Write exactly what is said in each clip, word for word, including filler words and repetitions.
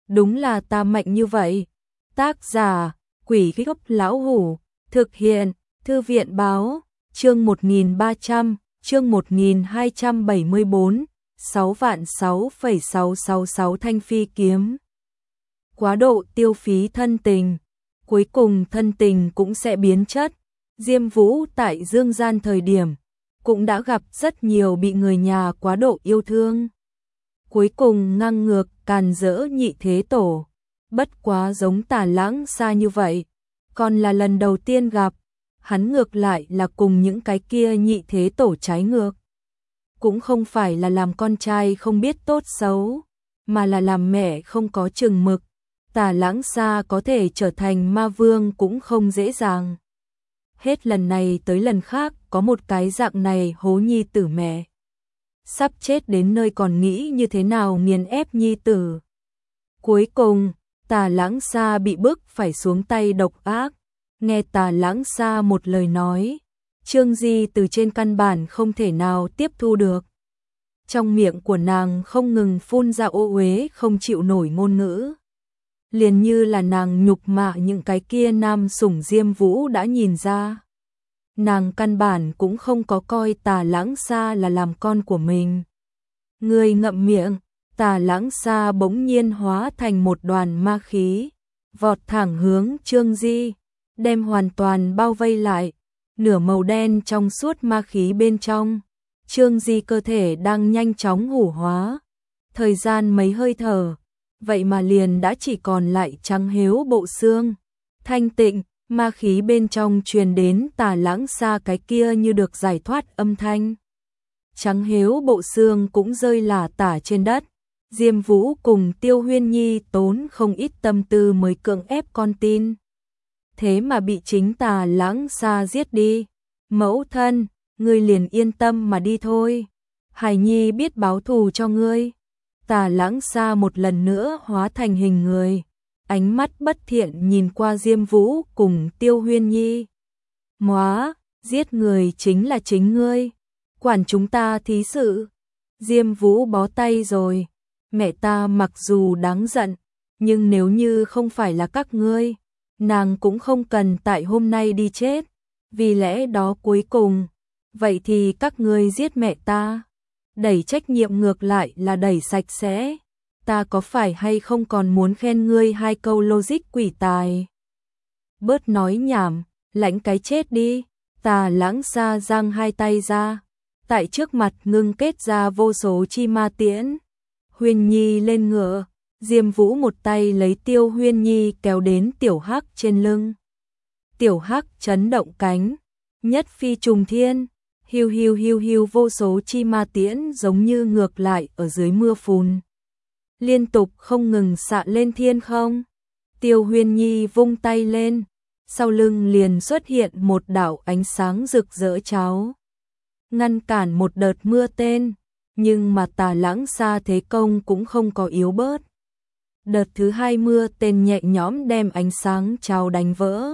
đúng là ta mạnh như vậy. Tác giả, Quỷ Gốc Lão Hủ, thực hiện, Thư viện Báo, chương một nghìn ba trăm, chương một nghìn hai trăm bảy mươi bốn, sáu vạn sáu phẩy sáu sáu sáu thanh phi kiếm. Quá độ tiêu phí thân tình, cuối cùng thân tình cũng sẽ biến chất. Diêm Vũ tại dương gian thời điểm, cũng đã gặp rất nhiều bị người nhà quá độ yêu thương. Cuối cùng ngang ngược càn rỡ nhị thế tổ, bất quá giống Tà Lãng Sa như vậy, còn là lần đầu tiên gặp, hắn ngược lại là cùng những cái kia nhị thế tổ trái ngược. Cũng không phải là làm con trai không biết tốt xấu, mà là làm mẹ không có chừng mực. Tà Lãng Sa có thể trở thành ma vương cũng không dễ dàng. Hết lần này tới lần khác có một cái dạng này hố nhi tử mẹ. Sắp chết đến nơi còn nghĩ như thế nào nghiền ép nhi tử. Cuối cùng, Tà Lãng Sa bị bức phải xuống tay độc ác. Nghe Tà Lãng Sa một lời nói, Trương Di từ trên căn bản không thể nào tiếp thu được. Trong miệng của nàng không ngừng phun ra ô uế không chịu nổi ngôn ngữ. Liền như là nàng nhục mạ những cái kia nam sủng Diêm Vũ đã nhìn ra. Nàng căn bản cũng không có coi Tà Lãng Sa là làm con của mình. Người ngậm miệng, Tà Lãng Sa bỗng nhiên hóa thành một đoàn ma khí, vọt thẳng hướng Trương Di, đem hoàn toàn bao vây lại, nửa màu đen trong suốt ma khí bên trong. Trương Di cơ thể đang nhanh chóng hủ hóa, thời gian mấy hơi thở, vậy mà liền đã chỉ còn lại trắng hếu bộ xương, thanh tịnh, ma khí bên trong truyền đến Tà Lãng Sa cái kia như được giải thoát âm thanh. Trắng hếu bộ xương cũng rơi lả tả trên đất. Diêm Vũ cùng Tiêu Huyên Nhi tốn không ít tâm tư mới cưỡng ép con tin. Thế mà bị chính Tà Lãng Sa giết đi. Mẫu thân, ngươi liền yên tâm mà đi thôi. Hải Nhi biết báo thù cho ngươi. Tà Lãng Sa một lần nữa hóa thành hình người, ánh mắt bất thiện nhìn qua Diêm Vũ cùng Tiêu Huyên Nhi. Móa, giết người chính là chính ngươi, quản chúng ta thí sự. Diêm Vũ bó tay rồi, mẹ ta mặc dù đáng giận, nhưng nếu như không phải là các ngươi, nàng cũng không cần tại hôm nay đi chết. Vì lẽ đó cuối cùng, vậy thì các ngươi giết mẹ ta. Đẩy trách nhiệm ngược lại là đẩy sạch sẽ. Ta có phải hay không còn muốn khen ngươi hai câu logic quỷ tài. Bớt nói nhảm, lãnh cái chết đi. Tà Lãng Sa giang hai tay ra, tại trước mặt ngưng kết ra vô số chi ma tiễn. Huyên Nhi lên ngựa, Diêm Vũ một tay lấy Tiêu Huyên Nhi kéo đến Tiểu Hắc trên lưng. Tiểu Hắc chấn động cánh, nhất phi trùng thiên. Hiu hiu hiu hiu vô số chi ma tiễn giống như ngược lại ở dưới mưa phùn, liên tục không ngừng xạ lên thiên không. Tiêu Huyên Nhi vung tay lên, sau lưng liền xuất hiện một đạo ánh sáng rực rỡ cháo, ngăn cản một đợt mưa tên, nhưng mà Tà Lãng Sa thế công cũng không có yếu bớt. Đợt thứ hai mưa tên nhẹ nhõm đem ánh sáng cháo đánh vỡ.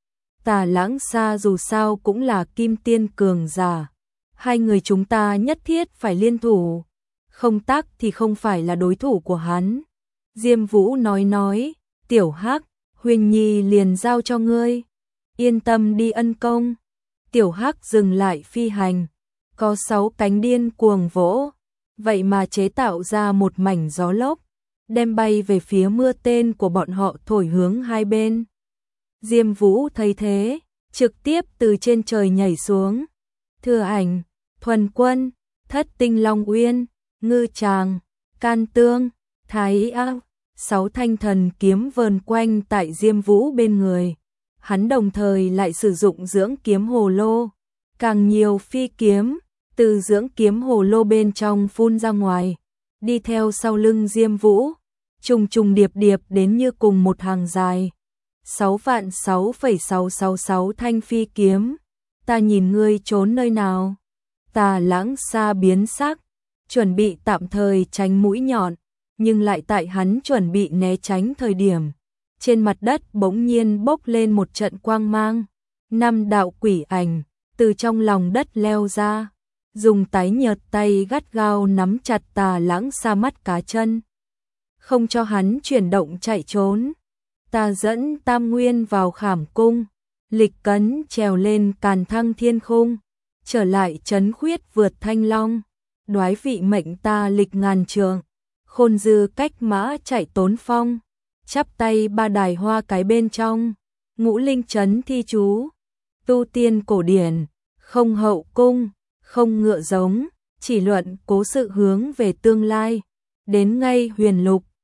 Tà Lãng Sa dù sao cũng là kim tiên cường giả, hai người chúng ta nhất thiết phải liên thủ, không tác thì không phải là đối thủ của hắn. Diêm Vũ nói nói, Tiểu Hắc, Huyên Nhi liền giao cho ngươi, yên tâm đi ân công. Tiểu Hắc dừng lại phi hành, có sáu cánh điên cuồng vỗ, vậy mà chế tạo ra một mảnh gió lốc, đem bay về phía mưa tên của bọn họ thổi hướng hai bên. Diêm Vũ thấy thế, trực tiếp từ trên trời nhảy xuống. Thừa Ảnh, Thuần Quân, Thất Tinh Long Uyên, Ngư Tràng, Can Tương, Thái Ác, sáu thanh thần kiếm vờn quanh tại Diêm Vũ bên người. Hắn đồng thời lại sử dụng dưỡng kiếm hồ lô, càng nhiều phi kiếm từ dưỡng kiếm hồ lô bên trong phun ra ngoài, đi theo sau lưng Diêm Vũ, trùng trùng điệp điệp đến như cùng một hàng dài. Sáu vạn sáu phẩy sáu sáu sáu thanh phi kiếm, ta nhìn ngươi trốn nơi nào. Tà Lãng Sa biến sắc, chuẩn bị tạm thời tránh mũi nhọn, nhưng lại tại hắn chuẩn bị né tránh thời điểm, trên mặt đất bỗng nhiên bốc lên một trận quang mang. Năm đạo quỷ ảnh từ trong lòng đất leo ra, dùng tái nhợt tay gắt gao nắm chặt Tà Lãng Sa mắt cá chân. không cho hắn chuyển động chạy trốn. Ta dẫn Tam Nguyên vào Khảm Cung, Lịch Cấn trèo lên Càn Thăng Thiên Khung, trở lại trấn Khuyết vượt Thanh Long, đoái vị mệnh ta lịch ngàn trường, Khôn Dư cách mã chạy Tốn Phong, chắp tay ba đài hoa cái bên trong, Ngũ Linh trấn thi chú, tu tiên cổ điển, không hậu cung, không ngựa giống, chỉ luận cố sự hướng về tương lai, đến ngay huyền lục,